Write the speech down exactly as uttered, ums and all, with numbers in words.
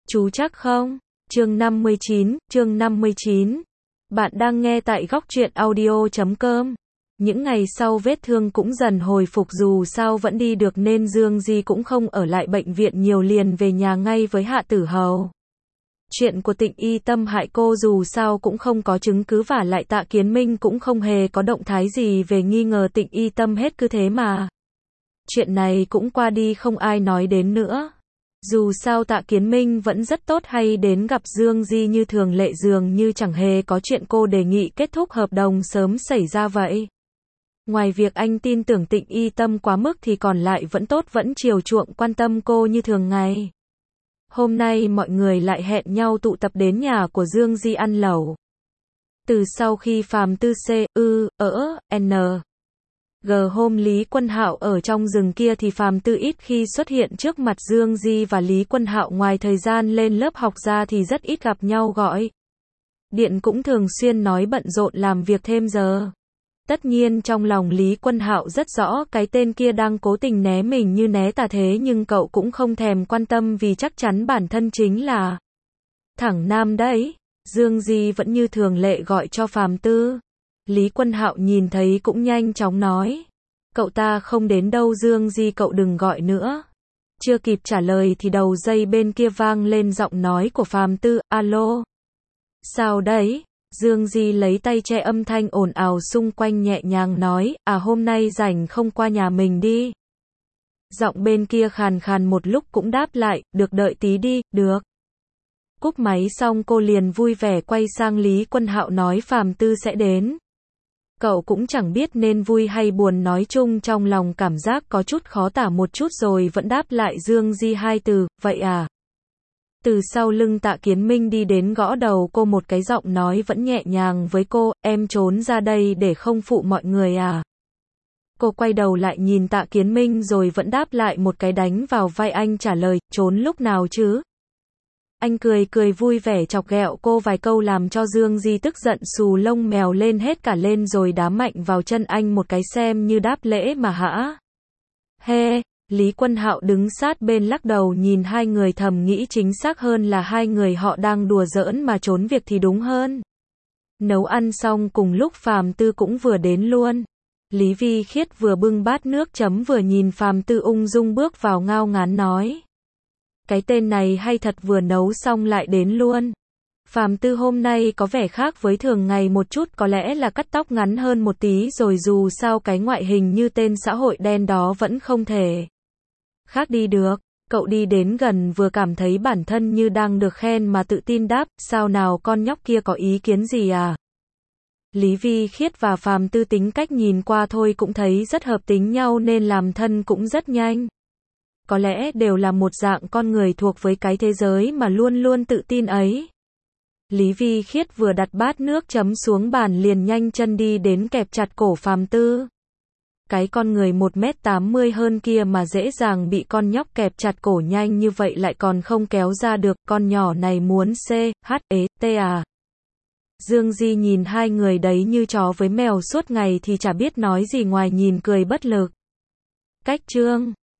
Chú chắc không? Chương năm mươi chín, chương năm mươi chín. Bạn đang nghe tại góc truyện audio chấm com. Những ngày sau vết thương cũng dần hồi phục, dù sao vẫn đi được nên Dương Di cũng không ở lại bệnh viện nhiều, liền về nhà ngay với Hạ Tử Hầu. Chuyện của Tịnh Y Tâm hại cô dù sao cũng không có chứng cứ, và lại Tạ Kiến Minh cũng không hề có động thái gì về nghi ngờ Tịnh Y Tâm hết, cứ thế mà. Chuyện này cũng qua đi, không ai nói đến nữa. Dù sao Tạ Kiến Minh vẫn rất tốt, hay đến gặp Dương Di như thường lệ, dường như chẳng hề có chuyện cô đề nghị kết thúc hợp đồng sớm xảy ra vậy. Ngoài việc anh tin tưởng Tịnh Y Tâm quá mức thì còn lại vẫn tốt, vẫn chiều chuộng quan tâm cô như thường ngày. Hôm nay mọi người lại hẹn nhau tụ tập đến nhà của Dương Di ăn lẩu. Từ sau khi Phàm Tư C, ư, ỡ, n. G hôm Lý Quân Hạo ở trong rừng kia thì Phàm Tư ít khi xuất hiện trước mặt Dương Di và Lý Quân Hạo, ngoài thời gian lên lớp học ra thì rất ít gặp nhau gọi điện, cũng thường xuyên nói bận rộn làm việc thêm giờ. Tất nhiên trong lòng Lý Quân Hạo rất rõ cái tên kia đang cố tình né mình như né tà, thế nhưng cậu cũng không thèm quan tâm vì chắc chắn bản thân chính là thẳng nam đấy. Dương Di vẫn như thường lệ gọi cho Phàm Tư. Lý Quân Hạo nhìn thấy cũng nhanh chóng nói: cậu ta không đến đâu Dương Di, cậu đừng gọi nữa. Chưa kịp trả lời thì đầu dây bên kia vang lên giọng nói của Phàm Tư: alo. Sao đấy? Dương Di lấy tay che âm thanh ồn ào xung quanh, nhẹ nhàng nói: à hôm nay rảnh không qua nhà mình đi. Giọng bên kia khàn khàn một lúc cũng đáp lại: được, đợi tí đi. Được. Cúp máy xong cô liền vui vẻ quay sang Lý Quân Hạo nói Phàm Tư sẽ đến. Cậu cũng chẳng biết nên vui hay buồn, nói chung trong lòng cảm giác có chút khó tả một chút, rồi vẫn đáp lại Dương Di hai từ: vậy à. Từ sau lưng Tạ Kiến Minh đi đến gõ đầu cô một cái, giọng nói vẫn nhẹ nhàng với cô: em trốn ra đây để không phụ mọi người à. Cô quay đầu lại nhìn Tạ Kiến Minh rồi vẫn đáp lại một cái đánh vào vai anh, trả lời: trốn lúc nào chứ. Anh cười cười vui vẻ chọc ghẹo cô vài câu làm cho Dương Di tức giận xù lông mèo lên hết cả lên, rồi đá mạnh vào chân anh một cái xem như đáp lễ mà hả. He. Lý Quân Hạo đứng sát bên lắc đầu nhìn hai người, thầm nghĩ chính xác hơn là hai người họ đang đùa giỡn mà trốn việc thì đúng hơn. Nấu ăn xong cùng lúc Phàm Tư cũng vừa đến luôn. Lý Vi Khiết vừa bưng bát nước chấm vừa nhìn Phàm Tư ung dung bước vào, ngao ngán nói: cái tên này hay thật, vừa nấu xong lại đến luôn. Phàm Tư hôm nay có vẻ khác với thường ngày một chút, có lẽ là cắt tóc ngắn hơn một tí rồi, dù sao cái ngoại hình như tên xã hội đen đó vẫn không thể khác đi được. Cậu đi đến gần vừa cảm thấy bản thân như đang được khen mà tự tin đáp: sao nào, con nhóc kia có ý kiến gì à? Lý Vi Khiết và Phàm Tư tính cách nhìn qua thôi cũng thấy rất hợp tính nhau nên làm thân cũng rất nhanh. Có lẽ đều là một dạng con người thuộc với cái thế giới mà luôn luôn tự tin ấy. Lý Vi Khiết vừa đặt bát nước chấm xuống bàn liền nhanh chân đi đến kẹp chặt cổ Phàm Tư. Cái con người một mét tám mươi hơn kia mà dễ dàng bị con nhóc kẹp chặt cổ nhanh như vậy lại còn không kéo ra được, con nhỏ này muốn C, H, E, T à. Dương Di nhìn hai người đấy như chó với mèo suốt ngày thì chả biết nói gì ngoài nhìn cười bất lực. Cách chương